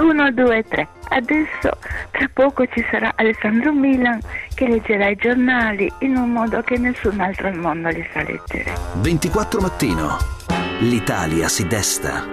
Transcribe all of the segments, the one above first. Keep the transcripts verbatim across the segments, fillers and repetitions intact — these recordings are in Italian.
uno, due, tre. Adesso tra poco ci sarà Alessandro Milan che leggerà i giornali in un modo che nessun altro al mondo li sa leggere. ventiquattro Mattino. L'Italia si desta.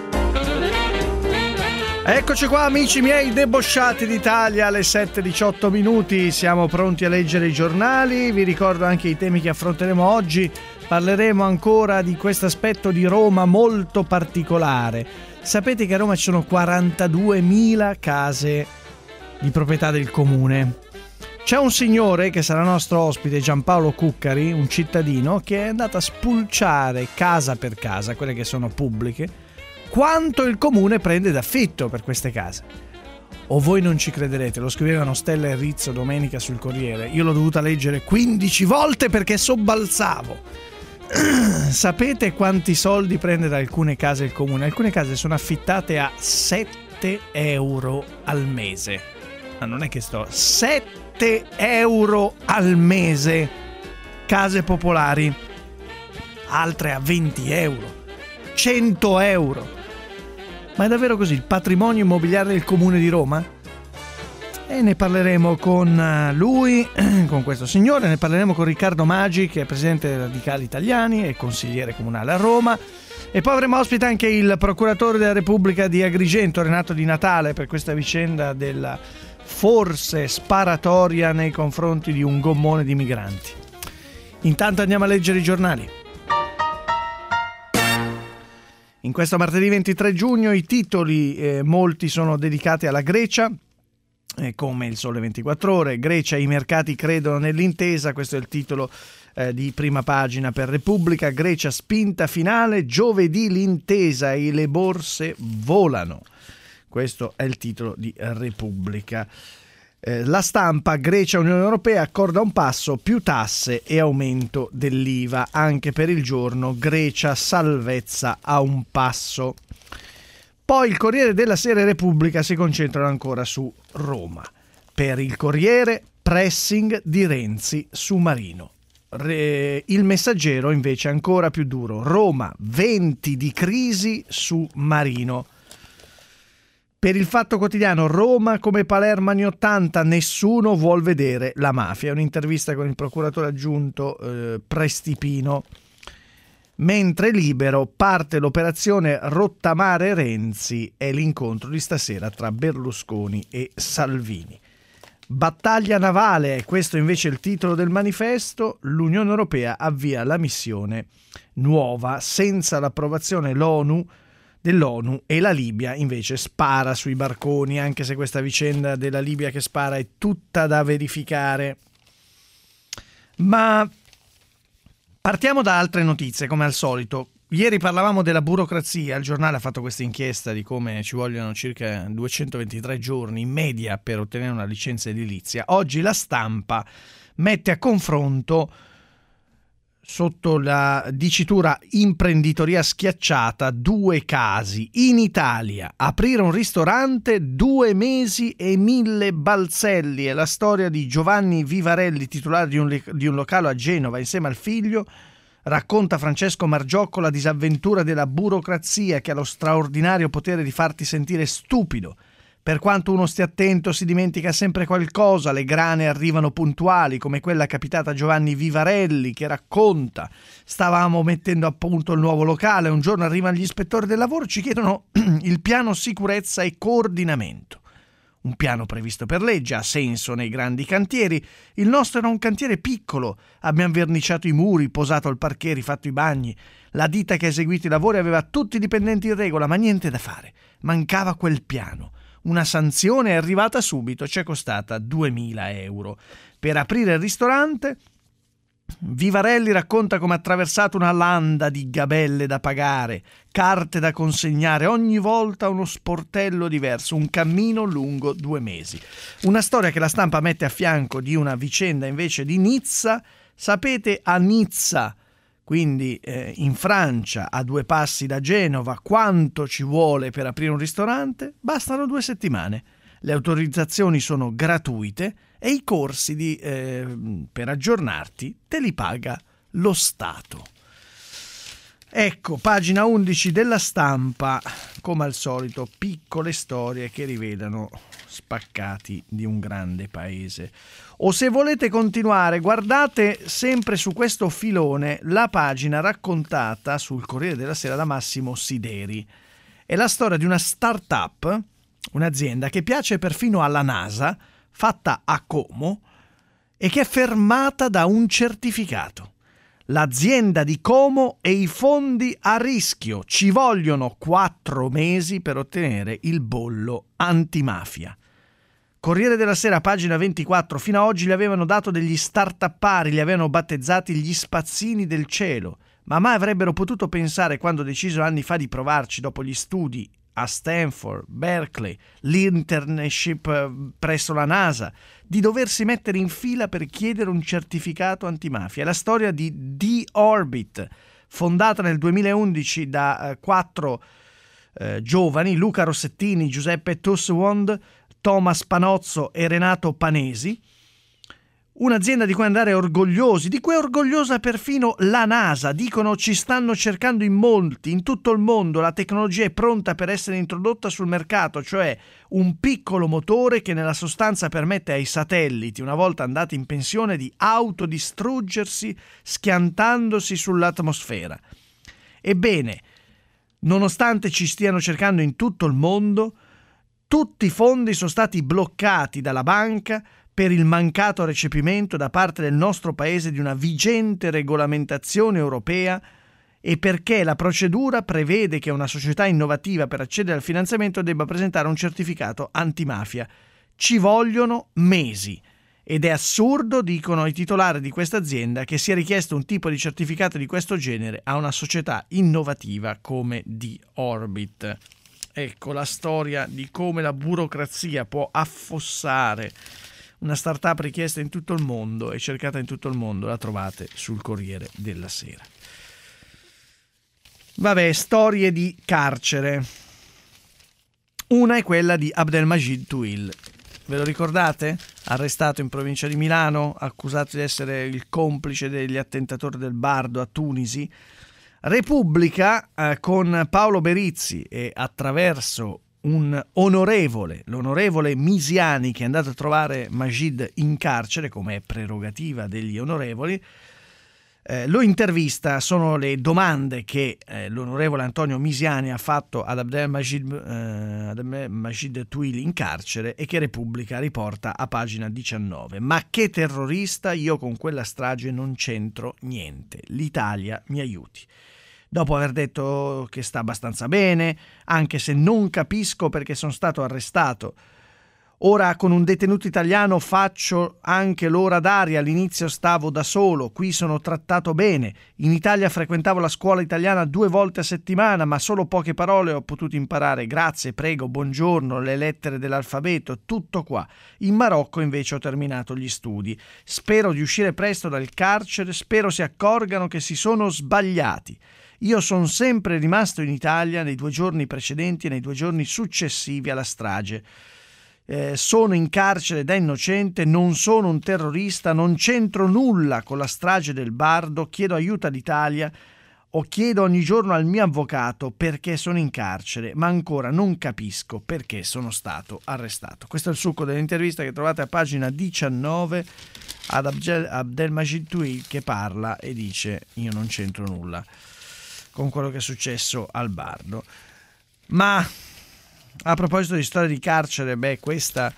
Eccoci qua amici miei debosciati d'Italia, alle sette e diciotto minuti, siamo pronti a leggere i giornali. Vi ricordo anche i temi che affronteremo oggi. Parleremo ancora di questo aspetto di Roma molto particolare. Sapete che a Roma ci sono quarantaduemila case di proprietà del comune. C'è un signore che sarà nostro ospite, Giampaolo Cuccari, un cittadino, che è andato a spulciare casa per casa, quelle che sono pubbliche, quanto il comune prende d'affitto per queste case. O voi non ci crederete, lo scrivevano Stella e Rizzo domenica sul Corriere. Io l'ho dovuta leggere quindici volte perché sobbalzavo. Sapete quanti soldi prende da alcune case il comune? Alcune case sono affittate a sette euro al mese. Ma non è che sto... sette euro al mese. Case popolari. Altre a venti euro. cento euro. Ma è davvero così il patrimonio immobiliare del comune di Roma? E ne parleremo con lui, con questo signore, ne parleremo con Riccardo Maggi, che è presidente dei Radicali Italiani e consigliere comunale a Roma. E poi avremo ospite anche il procuratore della Repubblica di Agrigento, Renato Di Natale, per questa vicenda della forse sparatoria nei confronti di un gommone di migranti. Intanto andiamo a leggere i giornali. In questo martedì ventitré giugno i titoli, eh, molti sono dedicati alla Grecia, eh, come il Sole ventiquattro Ore. Grecia, i mercati credono nell'intesa, questo è il titolo eh, di prima pagina per Repubblica. Grecia, spinta finale, giovedì l'intesa e le borse volano. Questo è il titolo di Repubblica. Eh, la Stampa, Grecia, Unione Europea, accorda un passo, più tasse e aumento dell'I V A. Anche per il Giorno, Grecia, salvezza a un passo. Poi il Corriere della Sera e Repubblica si concentrano ancora su Roma. Per il Corriere, pressing di Renzi su Marino. Re... Il Messaggero invece è ancora più duro. Roma, venti di crisi su Marino. Per il Fatto Quotidiano, Roma come Palermo anni ottanta, nessuno vuol vedere la mafia. Un'intervista con il procuratore aggiunto eh, Prestipino. Mentre Libero, parte l'operazione rottamare Renzi e l'incontro di stasera tra Berlusconi e Salvini. Battaglia navale, questo invece è il titolo del manifesto. L'Unione Europea avvia la missione nuova senza l'approvazione l'ONU dell'ONU e la Libia invece spara sui barconi, anche se questa vicenda della Libia che spara è tutta da verificare. Ma partiamo da altre notizie, come al solito. Ieri parlavamo della burocrazia, il giornale ha fatto questa inchiesta di come ci vogliono circa duecentoventitré giorni in media per ottenere una licenza edilizia. Oggi la Stampa mette a confronto, sotto la dicitura imprenditoria schiacciata, due casi. In Italia, aprire un ristorante, due mesi e mille balzelli. È la storia di Giovanni Vivarelli, titolare di un, di un locale a Genova insieme al figlio. Racconta Francesco Margiocco la disavventura della burocrazia che ha lo straordinario potere di farti sentire stupido. Per quanto uno stia attento si dimentica sempre qualcosa, le grane arrivano puntuali, come quella capitata a Giovanni Vivarelli che racconta: stavamo mettendo a punto il nuovo locale, un giorno arrivano gli ispettori del lavoro, ci chiedono il piano sicurezza e coordinamento. Un piano previsto per legge, ha senso nei grandi cantieri. Il nostro era un cantiere piccolo, abbiamo verniciato i muri, posato il parquet, rifatto i bagni. La ditta che ha eseguito i lavori aveva tutti i dipendenti in regola, ma niente da fare, mancava quel piano. Una sanzione è arrivata subito, ci è costata duemila euro. Per aprire il ristorante, Vivarelli racconta come ha attraversato una landa di gabelle da pagare, carte da consegnare, ogni volta uno sportello diverso, un cammino lungo due mesi. Una storia che la Stampa mette a fianco di una vicenda invece di Nizza. Sapete, a Nizza, quindi eh, in Francia, a due passi da Genova, quanto ci vuole per aprire un ristorante? Bastano due settimane. Le autorizzazioni sono gratuite e i corsi di, eh, per aggiornarti te li paga lo Stato. Ecco, pagina undici della Stampa, come al solito, piccole storie che rivelano spaccati di un grande paese. O se volete continuare, guardate sempre su questo filone la pagina raccontata sul Corriere della Sera da Massimo Sideri. È la storia di una start-up, un'azienda che piace perfino alla NASA, fatta a Como e che è fermata da un certificato. L'azienda di Como e i fondi a rischio. Ci vogliono quattro mesi per ottenere il bollo antimafia. Corriere della Sera, pagina ventiquattro. Fino ad oggi gli avevano dato degli start-upari, li avevano battezzati gli spazzini del cielo. Ma mai avrebbero potuto pensare, quando decisero anni fa di provarci dopo gli studi a Stanford, Berkeley, l'internship presso la NASA, di doversi mettere in fila per chiedere un certificato antimafia. È la storia di D-Orbit, fondata nel duemilaundici da eh, quattro eh, giovani, Luca Rossettini, Giuseppe Tusswand, Thomas Panozzo e Renato Panesi. Un'azienda di cui andare orgogliosi, di cui è orgogliosa perfino la NASA. Dicono: ci stanno cercando in molti, in tutto il mondo, la tecnologia è pronta per essere introdotta sul mercato, cioè un piccolo motore che nella sostanza permette ai satelliti, una volta andati in pensione, di autodistruggersi schiantandosi sull'atmosfera. Ebbene, nonostante ci stiano cercando in tutto il mondo, tutti i fondi sono stati bloccati dalla banca per il mancato recepimento da parte del nostro paese di una vigente regolamentazione europea e perché la procedura prevede che una società innovativa, per accedere al finanziamento, debba presentare un certificato antimafia. Ci vogliono mesi ed è assurdo, dicono i titolari di questa azienda, che sia richiesto un tipo di certificato di questo genere a una società innovativa come D-Orbit. Ecco la storia di come la burocrazia può affossare una startup richiesta in tutto il mondo e cercata in tutto il mondo. La trovate sul Corriere della Sera. Vabbè, storie di carcere. Una è quella di Abdelmajid Touil. Ve lo ricordate? Arrestato in provincia di Milano, accusato di essere il complice degli attentatori del Bardo a Tunisi. Repubblica eh, con Paolo Berizzi e attraverso un onorevole, l'onorevole Misiani, che è andato a trovare Majid in carcere, come è prerogativa degli onorevoli, eh, lo intervista. Sono le domande che eh, l'onorevole Antonio Misiani ha fatto ad Abdelmajid eh, Abdelmajid Touil in carcere e che Repubblica riporta a pagina diciannove. Ma che terrorista, io con quella strage non c'entro niente, l'Italia mi aiuti. Dopo aver detto che sta abbastanza bene, anche se non capisco perché sono stato arrestato. Ora con un detenuto italiano faccio anche l'ora d'aria, all'inizio stavo da solo, qui sono trattato bene. In Italia frequentavo la scuola italiana due volte a settimana, ma solo poche parole ho potuto imparare. Grazie, prego, buongiorno, le lettere dell'alfabeto, tutto qua. In Marocco invece ho terminato gli studi. Spero di uscire presto dal carcere, spero si accorgano che si sono sbagliati. Io sono sempre rimasto in Italia nei due giorni precedenti e nei due giorni successivi alla strage. Eh, sono in carcere da innocente, non sono un terrorista, non c'entro nulla con la strage del Bardo, chiedo aiuto all'Italia o chiedo ogni giorno al mio avvocato perché sono in carcere, ma ancora non capisco perché sono stato arrestato. Questo è il succo dell'intervista che trovate a pagina diciannove ad Abdelmajid Touil, che parla e dice: io non c'entro nulla con quello che è successo al Bardo. Ma a proposito di storia di carcere, beh, questa,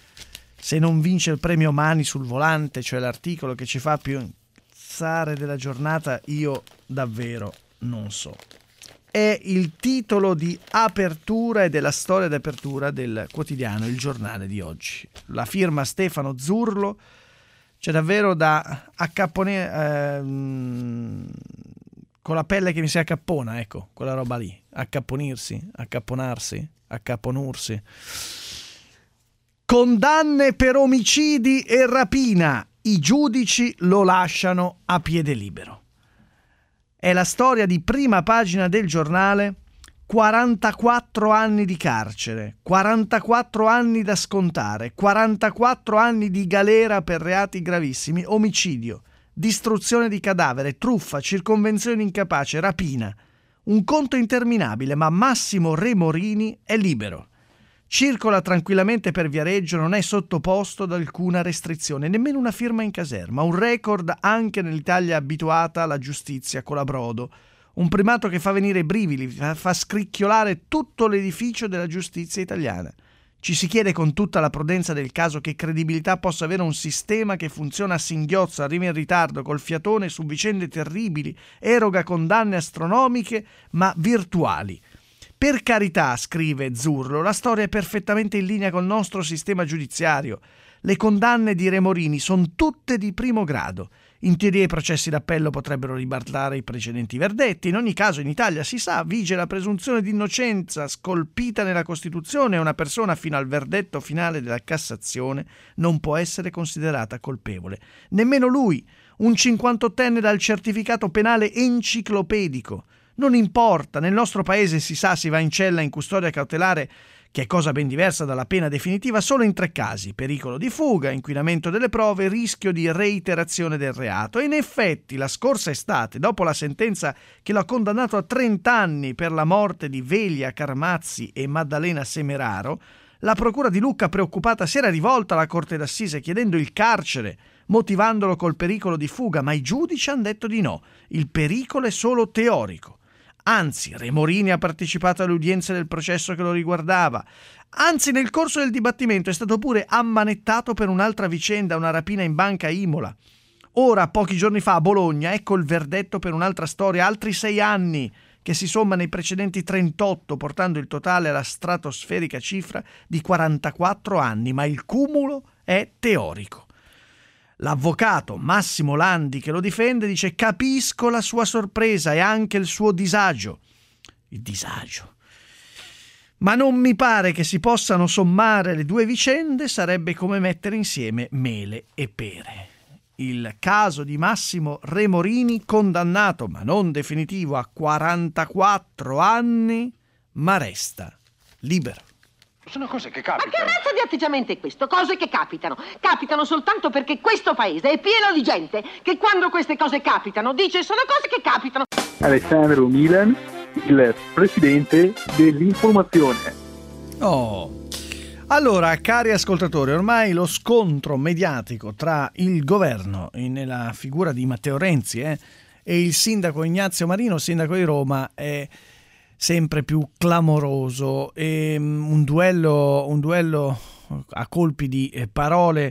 se non vince il premio Mani sul volante, cioè l'articolo che ci fa più incazzare della giornata, io davvero non so. È il titolo di apertura e della storia d'apertura del quotidiano Il Giornale di oggi. La firma Stefano Zurlo, c'è davvero da accapponare, ehm, con la pelle che mi si accappona, ecco, quella roba lì, accapponirsi, accapponarsi, accapponursi. Condanne per omicidi e rapina, i giudici lo lasciano a piede libero. È la storia di prima pagina del Giornale. quarantaquattro anni di carcere, quarantaquattro anni da scontare, quarantaquattro anni di galera per reati gravissimi, omicidio, distruzione di cadavere, truffa, circonvenzione incapace, rapina. Un conto interminabile, ma Massimo Remorini è libero. Circola tranquillamente per Viareggio, non è sottoposto ad alcuna restrizione, nemmeno una firma in caserma. Un record anche nell'Italia abituata alla giustizia colabrodo. Un primato che fa venire i brividi, fa, fa scricchiolare tutto l'edificio della giustizia italiana. Ci si chiede con tutta la prudenza del caso che credibilità possa avere un sistema che funziona a singhiozzo, arriva in ritardo, col fiatone su vicende terribili, eroga condanne astronomiche ma virtuali. Per carità, scrive Zurlo, la storia è perfettamente in linea col nostro sistema giudiziario. Le condanne di Remorini sono tutte di primo grado. In teoria i processi d'appello potrebbero ribaltare i precedenti verdetti. In ogni caso in Italia, si sa, vige la presunzione di innocenza scolpita nella Costituzione e una persona fino al verdetto finale della Cassazione non può essere considerata colpevole. Nemmeno lui, un cinquantottenne dal certificato penale enciclopedico. Non importa, nel nostro paese si sa si va in cella in custodia cautelare, che è cosa ben diversa dalla pena definitiva, solo in tre casi: pericolo di fuga, inquinamento delle prove, rischio di reiterazione del reato. E in effetti la scorsa estate, dopo la sentenza che lo ha condannato a trenta anni per la morte di Velia Carmazzi e Maddalena Semeraro, la procura di Lucca, preoccupata, si era rivolta alla Corte d'Assise chiedendo il carcere, motivandolo col pericolo di fuga, ma i giudici hanno detto di no, il pericolo è solo teorico. Anzi, Remorini ha partecipato alle udienze del processo che lo riguardava. Anzi, nel corso del dibattimento è stato pure ammanettato per un'altra vicenda, una rapina in banca a Imola. Ora, pochi giorni fa, a Bologna, ecco il verdetto per un'altra storia, altri sei anni, che si somma nei precedenti trentotto, portando il totale alla stratosferica cifra di quarantaquattro anni, ma il cumulo è teorico. L'avvocato Massimo Landi, che lo difende, dice: capisco la sua sorpresa e anche il suo disagio. Il disagio. Ma non mi pare che si possano sommare le due vicende, sarebbe come mettere insieme mele e pere. Il caso di Massimo Remorini, condannato ma non definitivo a quarantaquattro anni, ma resta libero. Sono cose che capitano. Ma che razza di atteggiamento è questo? Cose che capitano. Capitano soltanto perché questo paese è pieno di gente che quando queste cose capitano dice sono cose che capitano. Alessandro Milan, il presidente dell'informazione. Oh. Allora, cari ascoltatori, ormai lo scontro mediatico tra il governo, nella figura di Matteo Renzi, eh, e il sindaco Ignazio Marino, sindaco di Roma, è sempre più clamoroso, e un duello, un duello a colpi di parole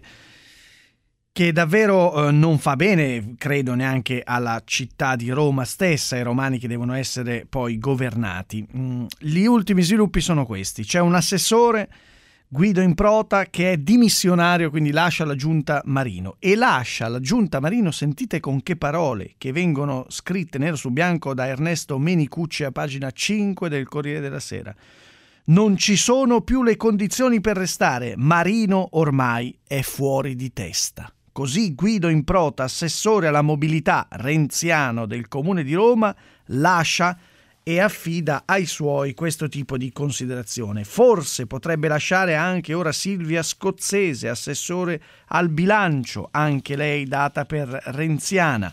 che davvero eh, non fa bene, credo, neanche alla città di Roma stessa, ai romani che devono essere poi governati. Mm, gli ultimi sviluppi sono questi: c'è un assessore, Guido Improta, che è dimissionario, quindi lascia la giunta Marino, e lascia la giunta Marino, sentite con che parole, che vengono scritte nero su bianco da Ernesto Menicucci a pagina cinque del Corriere della Sera. Non ci sono più le condizioni per restare, Marino ormai è fuori di testa. Così Guido Improta, assessore alla mobilità renziano del Comune di Roma, lascia e affida ai suoi questo tipo di considerazione. Forse potrebbe lasciare anche ora Silvia Scozzese, assessore al bilancio, anche lei data per renziana.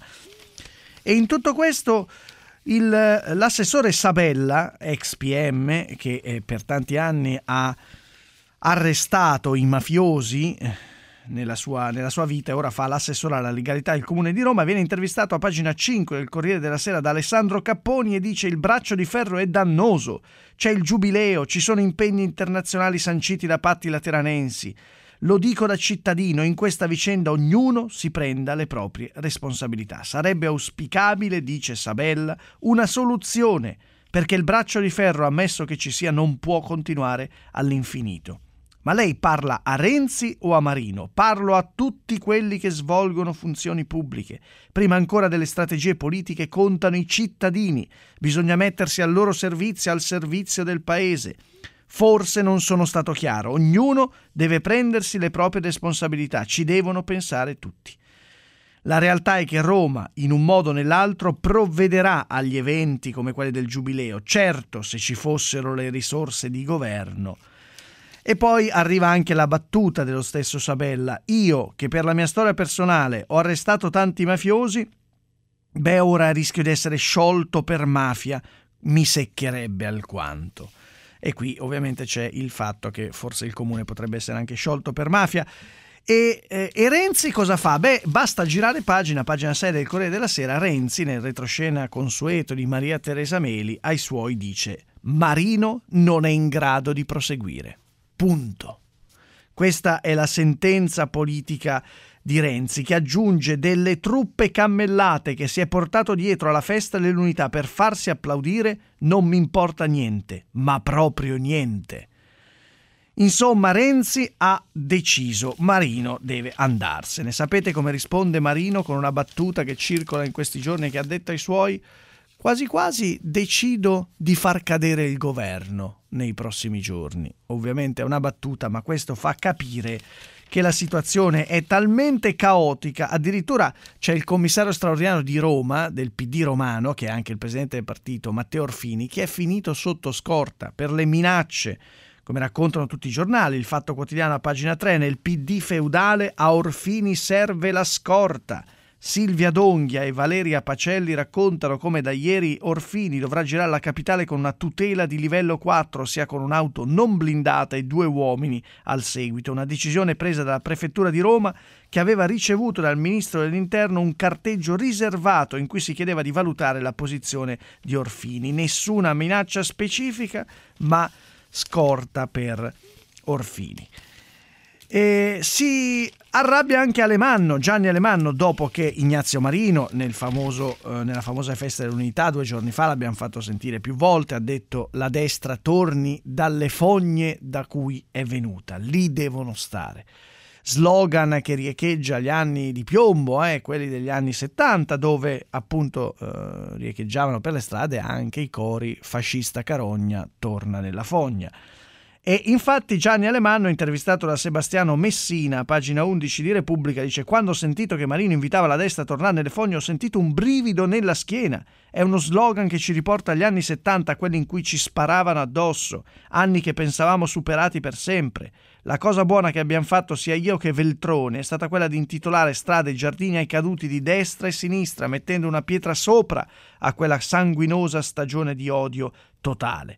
E in tutto questo il, l'assessore Sabella, ex P M, che eh, per tanti anni ha arrestato i mafiosi nella sua, nella sua vita, e ora fa l'assessore alla legalità del Comune di Roma, viene intervistato a pagina cinque del Corriere della Sera da Alessandro Capponi e dice: il braccio di ferro è dannoso, c'è il giubileo, ci sono impegni internazionali sanciti da patti lateranensi. Lo dico da cittadino, in questa vicenda ognuno si prenda le proprie responsabilità. Sarebbe auspicabile, dice Sabella, una soluzione, perché il braccio di ferro, ammesso che ci sia, non può continuare all'infinito. Ma lei parla a Renzi o a Marino? Parlo a tutti quelli che svolgono funzioni pubbliche. Prima ancora delle strategie politiche contano i cittadini. Bisogna mettersi al loro servizio, al servizio del paese. Forse non sono stato chiaro. Ognuno deve prendersi le proprie responsabilità. Ci devono pensare tutti. La realtà è che Roma, in un modo o nell'altro, provvederà agli eventi come quelli del Giubileo. Certo, se ci fossero le risorse di governo. E poi arriva anche la battuta dello stesso Sabella: io, che per la mia storia personale ho arrestato tanti mafiosi, beh, ora rischio di essere sciolto per mafia, mi seccherebbe alquanto. E qui ovviamente c'è il fatto che forse il comune potrebbe essere anche sciolto per mafia. E, eh, e Renzi cosa fa? Beh, basta girare pagina, pagina sei del Corriere della Sera. Renzi, nel retroscena consueto di Maria Teresa Meli, ai suoi dice: Marino non è in grado di proseguire. Punto. Questa è la sentenza politica di Renzi, che aggiunge: delle truppe cammellate che si è portato dietro alla festa dell'unità per farsi applaudire non mi importa niente, ma proprio niente. Insomma, Renzi ha deciso, Marino deve andarsene. Sapete come risponde Marino con una battuta che circola in questi giorni, che ha detto ai suoi: quasi quasi decido di far cadere il governo nei prossimi giorni. Ovviamente è una battuta, ma questo fa capire che la situazione è talmente caotica. Addirittura c'è il commissario straordinario di Roma, del P D romano, che è anche il presidente del partito, Matteo Orfini, che è finito sotto scorta per le minacce, come raccontano tutti i giornali. Il Fatto Quotidiano a pagina tre: nel P D feudale a Orfini serve la scorta. Silvia D'Onghia e Valeria Pacelli raccontano come da ieri Orfini dovrà girare la capitale con una tutela di livello quattro, ossia con un'auto non blindata e due uomini al seguito. Una decisione presa dalla prefettura di Roma, che aveva ricevuto dal ministro dell'Interno un carteggio riservato in cui si chiedeva di valutare la posizione di Orfini. Nessuna minaccia specifica, ma scorta per Orfini. E si arrabbia anche Alemanno, Gianni Alemanno, dopo che Ignazio Marino nel famoso, eh, nella famosa festa dell'unità due giorni fa, l'abbiamo fatto sentire più volte, ha detto: la destra torni dalle fogne da cui è venuta, lì devono stare. Slogan che riecheggia gli anni di piombo, eh, quelli degli anni settanta, dove appunto eh, riecheggiavano per le strade anche i cori fascista Carogna torna nella fogna. E infatti Gianni Alemanno, intervistato da Sebastiano Messina, pagina undici di Repubblica, dice: quando ho sentito che Marino invitava la destra a tornare nelle fogne ho sentito un brivido nella schiena. È uno slogan che ci riporta agli anni settanta, quelli in cui ci sparavano addosso, anni che pensavamo superati per sempre. La cosa buona che abbiamo fatto sia io che Veltroni è stata quella di intitolare strade e giardini ai caduti di destra e sinistra, mettendo una pietra sopra a quella sanguinosa stagione di odio totale.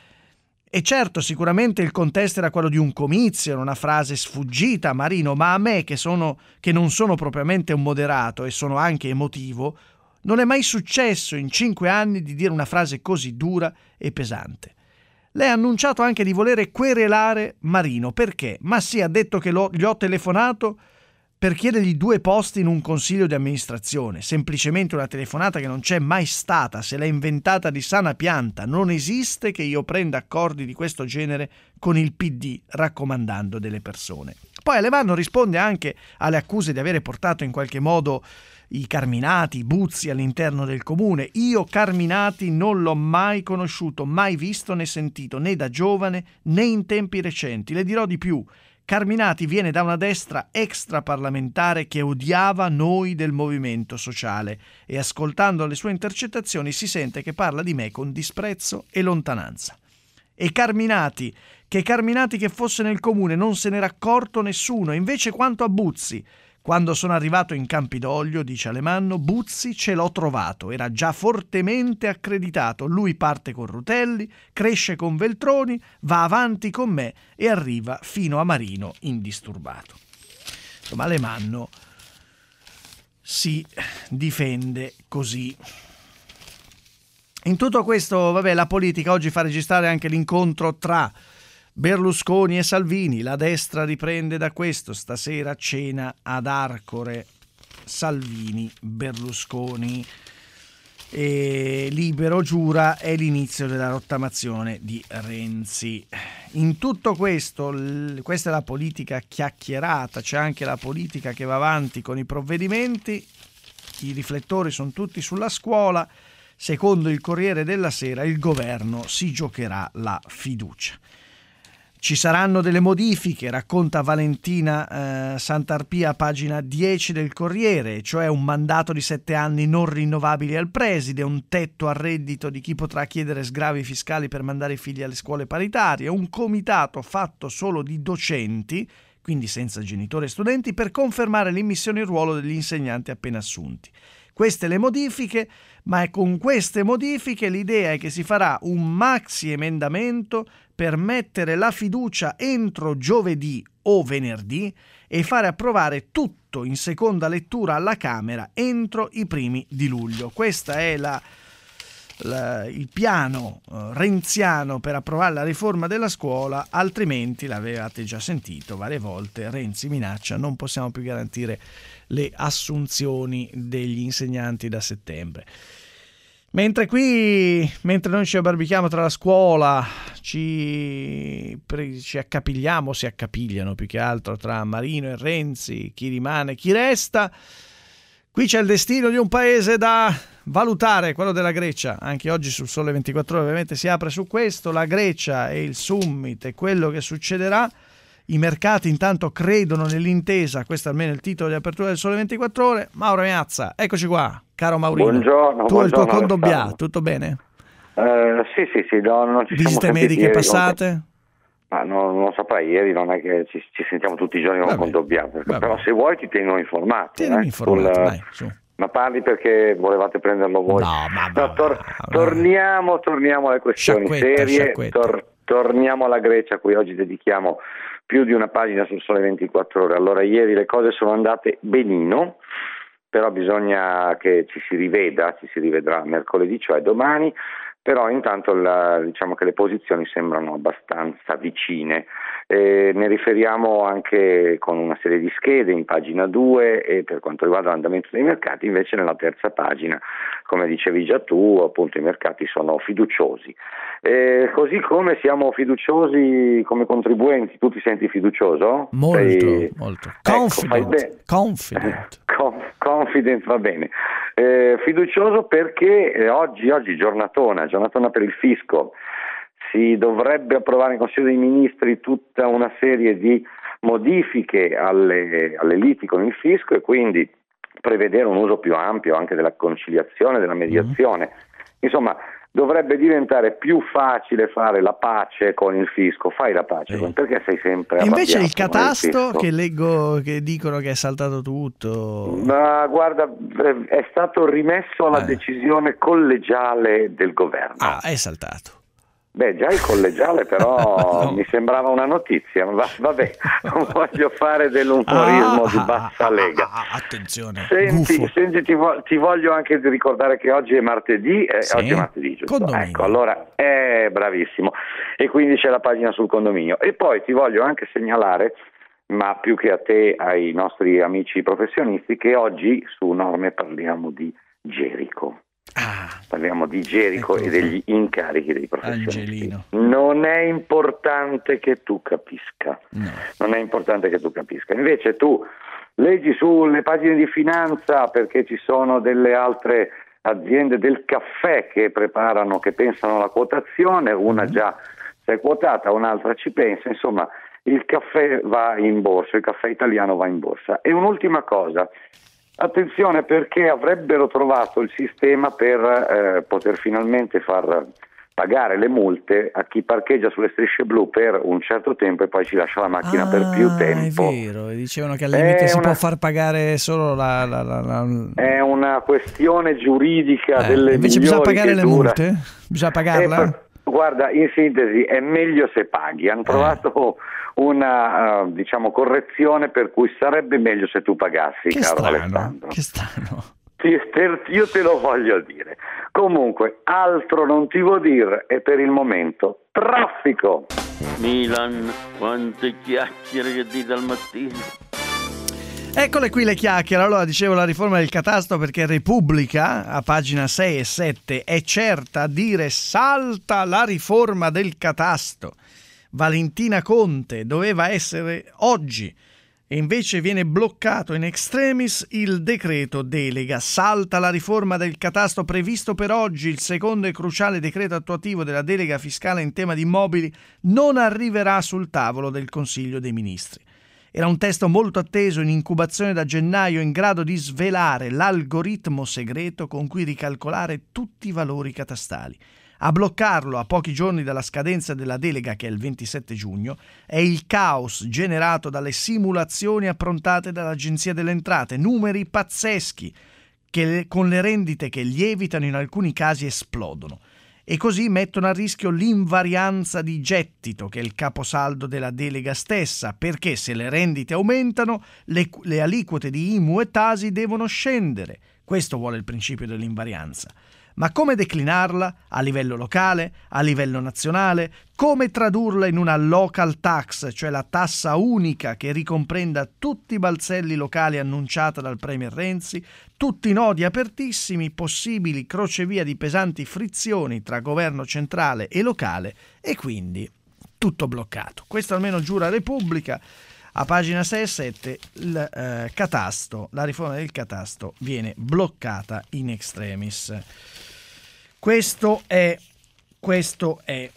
E certo, sicuramente il contesto era quello di un comizio, era una frase sfuggita a Marino, ma a me, che, sono, che non sono propriamente un moderato e sono anche emotivo, non è mai successo in cinque anni di dire una frase così dura e pesante. Lei ha annunciato anche di volere querelare Marino. Perché? Ma sì, ha detto che lo, gli ho telefonato per chiedergli due posti in un consiglio di amministrazione. Semplicemente una telefonata che non c'è mai stata, se l'è inventata di sana pianta. Non esiste che io prenda accordi di questo genere con il P D raccomandando delle persone. Poi Alemanno risponde anche alle accuse di avere portato in qualche modo i Carminati, i Buzzi all'interno del comune. Io Carminati non l'ho mai conosciuto, mai visto né sentito, né da giovane né in tempi recenti. Le dirò di più: Carminati viene da una destra extraparlamentare che odiava noi del movimento sociale e ascoltando le sue intercettazioni si sente che parla di me con disprezzo e lontananza. E Carminati, che Carminati che fosse nel comune non se n'era accorto nessuno. Invece quanto a Buzzi, quando sono arrivato in Campidoglio, dice Alemanno, Buzzi ce l'ho trovato, era già fortemente accreditato, lui parte con Rutelli, cresce con Veltroni, va avanti con me e arriva fino a Marino indisturbato. Insomma, Alemanno si difende così. In tutto questo, vabbè, la politica oggi fa registrare anche l'incontro tra Berlusconi e Salvini. La destra riprende da questo. Stasera cena ad Arcore, Salvini, Berlusconi. E Libero giura è l'inizio della rottamazione di Renzi. In tutto questo, questa è la politica chiacchierata, c'è anche la politica che va avanti con i provvedimenti. I riflettori sono tutti sulla scuola. Secondo il Corriere della Sera il governo si giocherà la fiducia. Ci saranno delle modifiche, racconta Valentina eh, Santarpia, pagina dieci del Corriere, cioè un mandato di sette anni non rinnovabili al preside, un tetto al reddito di chi potrà chiedere sgravi fiscali per mandare i figli alle scuole paritarie, un comitato fatto solo di docenti, quindi senza genitori e studenti, per confermare l'immissione in ruolo degli insegnanti appena assunti. Queste le modifiche, ma è con queste modifiche l'idea è che si farà un maxi emendamento per mettere la fiducia entro giovedì o venerdì e fare approvare tutto in seconda lettura alla Camera entro i primi di luglio. Questa è la, la, il piano uh, renziano per approvare la riforma della scuola, altrimenti, l'avevate già sentito varie volte, Renzi minaccia: non possiamo più garantire le assunzioni degli insegnanti da settembre. Mentre qui, mentre noi ci abbarbichiamo tra la scuola, ci, ci accapigliamo, si accapigliano più che altro tra Marino e Renzi, chi rimane, chi resta, qui c'è il destino di un paese da valutare, quello della Grecia. Anche oggi sul Sole ventiquattro Ore ovviamente si apre su questo, la Grecia e il summit e quello che succederà. I mercati intanto credono nell'intesa, questo almeno è il titolo di apertura del Sole ventiquattro Ore. Mauro Meazza, eccoci qua, caro Maurino. Buongiorno. Tu e il tuo buongiorno, condobbia, tutto bene? Uh, sì, sì, sì, no, non ci Visite siamo mediche ieri, passate? Comunque, ma no, non saprei, ieri non è che ci, ci sentiamo tutti i giorni con condobbia, vabbè. Però se vuoi ti tengo informato. Tienimi eh, informato, sul, dai, su. Ma parli perché volevate prenderlo voi? No, ma no, tor- ma, torniamo, torniamo alle questioni sciacquetta, serie, sciacquetta. Tor- torniamo alla Grecia, a cui oggi dedichiamo più di una pagina sul Sole ventiquattro Ore. Allora, ieri le cose sono andate benino, però bisogna che ci si riveda, ci si rivedrà mercoledì, cioè domani, però intanto la, diciamo che le posizioni sembrano abbastanza vicine. Eh, ne riferiamo anche con una serie di schede in pagina due e per quanto riguarda l'andamento dei mercati invece nella terza pagina, come dicevi già tu, appunto i mercati sono fiduciosi. Eh, così come siamo fiduciosi come contribuenti, tu ti senti fiducioso? Molto, Sei... molto. Ecco, Confident, confident. Conf- confident va bene. Eh, fiducioso perché eh, oggi, oggi giornatona, giornatona per il fisco, si dovrebbe approvare in Consiglio dei Ministri tutta una serie di modifiche alle, alle liti con il fisco e quindi prevedere un uso più ampio anche della conciliazione, della mediazione. Mm. Insomma, dovrebbe diventare più facile fare la pace con il fisco. Fai la pace, sì. con, perché sei sempre arrabbiato. Invece il catasto, il che leggo che dicono che è saltato tutto. Ma guarda, è stato rimesso alla eh. decisione collegiale del governo. Ah, è saltato. Beh, già il collegiale però no. mi sembrava una notizia, ma vabbè, non voglio fare dell'umorismo ah, di bassa lega. Ah, ah, attenzione, senti, senti ti, vo- ti voglio anche ricordare che oggi è martedì, eh, sì? oggi è martedì, giusto? Condominio. Ecco, allora, è bravissimo, e quindi c'è la pagina sul condominio. E poi ti voglio anche segnalare, ma più che a te, ai nostri amici professionisti, che oggi su Norme parliamo di Gerico. Ah, parliamo di Gerico ecco. E degli incarichi dei professionisti. Angelino. Non è importante che tu capisca, no. non è importante che tu capisca. Invece tu leggi sulle pagine di finanza perché ci sono delle altre aziende del caffè che preparano, che pensano alla quotazione, una mm. già si è quotata, un'altra ci pensa, insomma il caffè va in borsa, il caffè italiano va in borsa. E un'ultima cosa. Attenzione perché avrebbero trovato il sistema per eh, poter finalmente far pagare le multe a chi parcheggia sulle strisce blu per un certo tempo e poi ci lascia la macchina ah, per più tempo. È vero, dicevano che al limite è si una... può far pagare solo la... la, la, la... È una questione giuridica eh, delle invece bisogna pagare le dura. multe? Bisogna pagarla? Per... Guarda, in sintesi è meglio se paghi. Hanno trovato eh. una uh, diciamo correzione per cui sarebbe meglio se tu pagassi, che caro strano, Alessandro. Che strano. Io te lo voglio dire. Comunque, altro non ti vuol dire e per il momento traffico. Milan, quante chiacchiere che dite al mattino. Eccole qui le chiacchiere. Allora dicevo la riforma del catasto perché Repubblica a pagina sei e sette è certa a dire salta la riforma del catasto. Valentina Conte doveva essere oggi e invece viene bloccato in extremis il decreto delega. Salta la riforma del catasto previsto per oggi. Il secondo e cruciale decreto attuativo della delega fiscale in tema di immobili non arriverà sul tavolo del Consiglio dei Ministri. Era un testo molto atteso in incubazione da gennaio in grado di svelare l'algoritmo segreto con cui ricalcolare tutti i valori catastali. A bloccarlo a pochi giorni dalla scadenza della delega, che è il ventisette giugno, è il caos generato dalle simulazioni approntate dall'Agenzia delle Entrate, numeri pazzeschi che con le rendite che lievitano in alcuni casi esplodono. E così mettono a rischio l'invarianza di gettito, che è il caposaldo della delega stessa, perché se le rendite aumentano, le, le aliquote di I M U e Tasi devono scendere. Questo vuole il principio dell'invarianza. Ma come declinarla? A livello locale? A livello nazionale? Come tradurla in una local tax, cioè la tassa unica che ricomprenda tutti i balzelli locali annunciata dal Premier Renzi, tutti i nodi apertissimi, possibili crocevia di pesanti frizioni tra governo centrale e locale e quindi tutto bloccato. Questo almeno giura Repubblica. A pagina sei e sette il eh, catasto, la riforma del catasto viene bloccata in extremis. Questo è, questo è.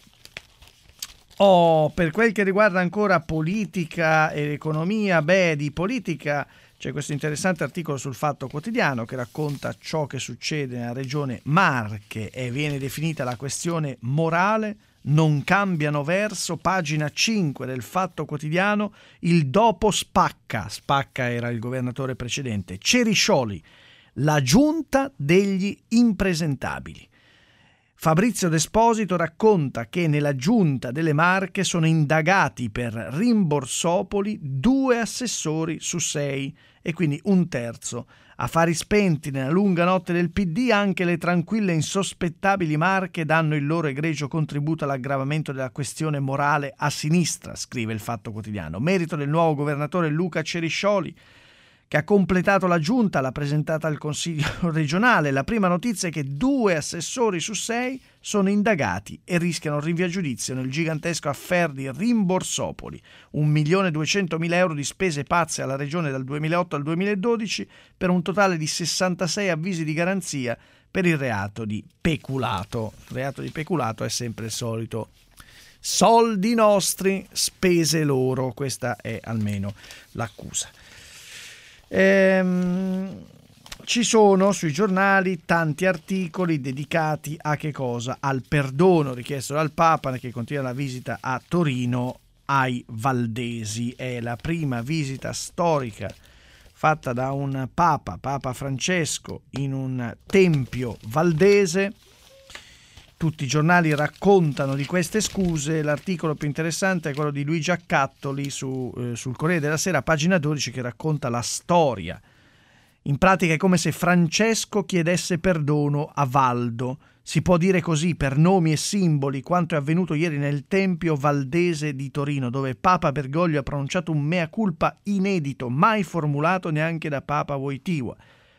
Oh, per quel che riguarda ancora politica ed economia, beh, di politica c'è questo interessante articolo sul Fatto Quotidiano che racconta ciò che succede nella regione Marche e viene definita la questione morale. Non cambiano verso, pagina cinque del Fatto Quotidiano, il dopo Spacca, Spacca era il governatore precedente, Ceriscioli, la giunta degli impresentabili. Fabrizio D'Esposito racconta che nella giunta delle Marche sono indagati per rimborsopoli due assessori su sei e quindi un terzo. Affari spenti nella lunga notte del P D, anche le tranquille e insospettabili Marche danno il loro egregio contributo all'aggravamento della questione morale a sinistra, scrive il Fatto Quotidiano. Merito del nuovo governatore Luca Ceriscioli, che ha completato la giunta, l'ha presentata al Consiglio regionale. La prima notizia è che due assessori su sei sono indagati e rischiano il rinvio a giudizio nel gigantesco affair di Rimborsopoli, un milione duecentomila euro di spese pazze alla regione dal duemilaotto al duemiladodici per un totale di sessantasei avvisi di garanzia per il reato di peculato. Il reato di peculato è sempre il solito: soldi nostri, spese loro. Questa è almeno l'accusa. Ehm, ci sono sui giornali tanti articoli dedicati a che cosa? Al perdono richiesto dal Papa che continua la visita a Torino ai Valdesi. È la prima visita storica fatta da un Papa, Papa Francesco, in un tempio valdese. Tutti i giornali raccontano di queste scuse. L'articolo più interessante è quello di Luigi Accattoli su, eh, sul Corriere della Sera, pagina dodici, che racconta la storia. In pratica è come se Francesco chiedesse perdono a Valdo. Si può dire così, per nomi e simboli, quanto è avvenuto ieri nel Tempio Valdese di Torino, dove Papa Bergoglio ha pronunciato un mea culpa inedito, mai formulato neanche da Papa Wojtyła.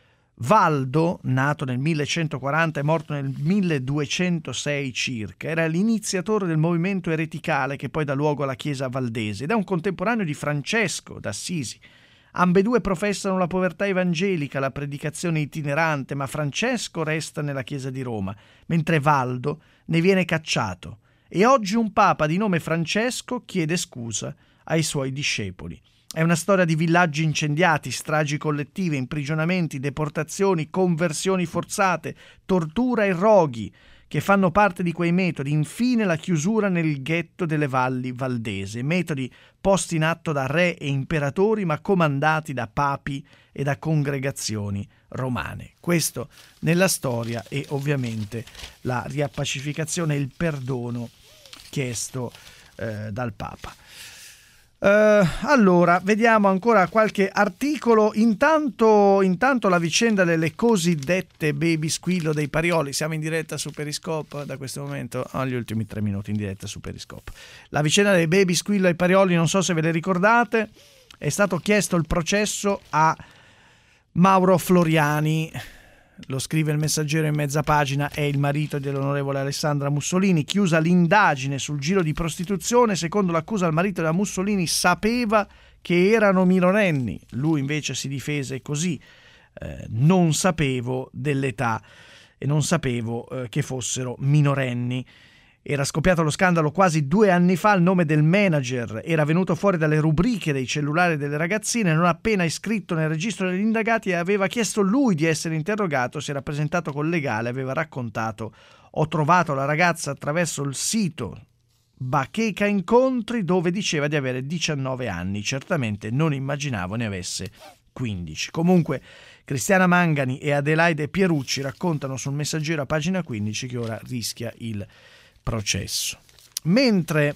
Valdo, nato nel millecentoquaranta e morto nel milleduecentosei circa, era l'iniziatore del movimento ereticale che poi dà luogo alla Chiesa valdese ed è un contemporaneo di Francesco d'Assisi. Ambedue professano la povertà evangelica, la predicazione itinerante, ma Francesco resta nella Chiesa di Roma, mentre Valdo ne viene cacciato. E oggi un papa di nome Francesco chiede scusa ai suoi discepoli. È una storia di villaggi incendiati, stragi collettive, imprigionamenti, deportazioni, conversioni forzate, tortura e roghi che fanno parte di quei metodi. Infine la chiusura nel ghetto delle valli valdese, metodi posti in atto da re e imperatori ma comandati da papi e da congregazioni romane. Questo nella storia e ovviamente la riappacificazione e il perdono chiesto eh, dal Papa. Uh, allora, vediamo ancora qualche articolo. Intanto, intanto la vicenda delle cosiddette baby squillo dei Parioli. Siamo in diretta su Periscope da questo momento, agli ultimi tre minuti in diretta su Periscope. La vicenda dei baby squillo ai Parioli, non so se ve le ricordate, è stato chiesto il processo a Mauro Floriani. Lo scrive il Messaggero in mezza pagina, è il marito dell'onorevole Alessandra Mussolini. Chiusa l'indagine sul giro di prostituzione, secondo l'accusa il marito della Mussolini sapeva che erano minorenni. Lui invece si difese così: eh, non sapevo dell'età e non sapevo eh, che fossero minorenni. Era scoppiato lo scandalo quasi due anni fa, il nome del manager era venuto fuori dalle rubriche dei cellulari delle ragazzine, non appena iscritto nel registro degli indagati e aveva chiesto lui di essere interrogato, si era presentato col legale, aveva raccontato: ho trovato la ragazza attraverso il sito Bacheca Incontri dove diceva di avere diciannove anni, certamente non immaginavo ne avesse quindici. Comunque Cristiana Mangani e Adelaide Pierucci raccontano sul Messaggero a pagina quindici che ora rischia il processo. Mentre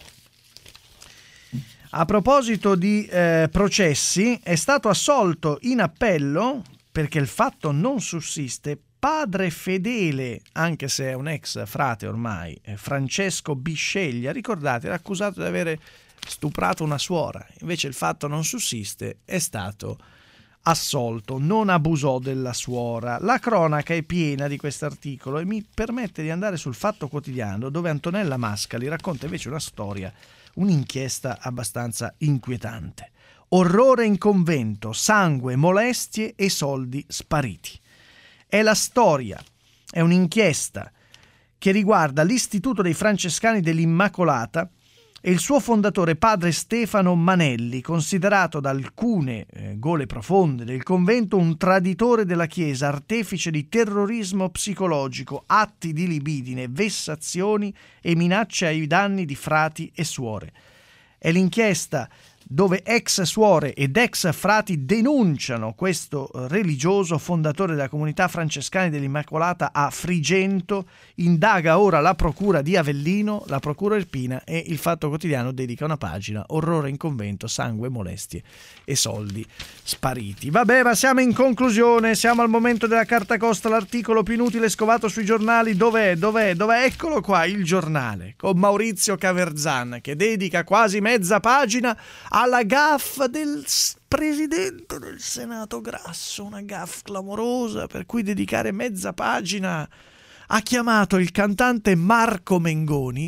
a proposito di eh, processi, è stato assolto in appello, perché il fatto non sussiste, padre fedele, anche se è un ex frate ormai, Francesco Bisceglia. Ricordate, era accusato di avere stuprato una suora, invece il fatto non sussiste, è stato assolto, non abusò della suora. La cronaca è piena di questo articolo e mi permette di andare sul Fatto Quotidiano, dove Antonella Mascali racconta invece una storia, un'inchiesta abbastanza inquietante. Orrore in convento, sangue, molestie e soldi spariti. È la storia, è un'inchiesta che riguarda l'Istituto dei Francescani dell'Immacolata e il suo fondatore padre Stefano Manelli, considerato da alcune eh, gole profonde del convento un traditore della Chiesa, artefice di terrorismo psicologico, atti di libidine, vessazioni e minacce ai danni di frati e suore. È l'inchiesta dove ex suore ed ex frati denunciano questo religioso fondatore della comunità francescana dell'Immacolata a Frigento. Indaga ora la procura di Avellino, la procura irpina, e il Fatto Quotidiano dedica una pagina: orrore in convento, sangue, molestie e soldi spariti. Vabbè, ma siamo in conclusione, siamo al momento della carta costa, l'articolo più inutile scovato sui giornali. Dov'è? Dov'è? Dov'è? Eccolo qua, Il Giornale, con Maurizio Caverzan, che dedica quasi mezza pagina alla gaffa del presidente del Senato Grasso, una gaffa clamorosa per cui dedicare mezza pagina. Ha chiamato il cantante Marco Mengoni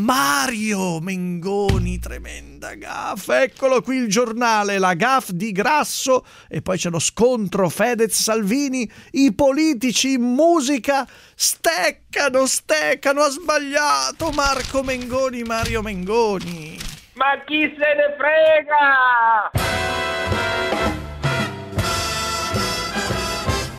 Mario Mengoni, tremenda gaffa. Eccolo qui Il Giornale, la gaffa di Grasso, e poi c'è lo scontro Fedez-Salvini. I politici in musica steccano, steccano, ha sbagliato Marco Mengoni, Mario Mengoni. Ma chi se ne frega?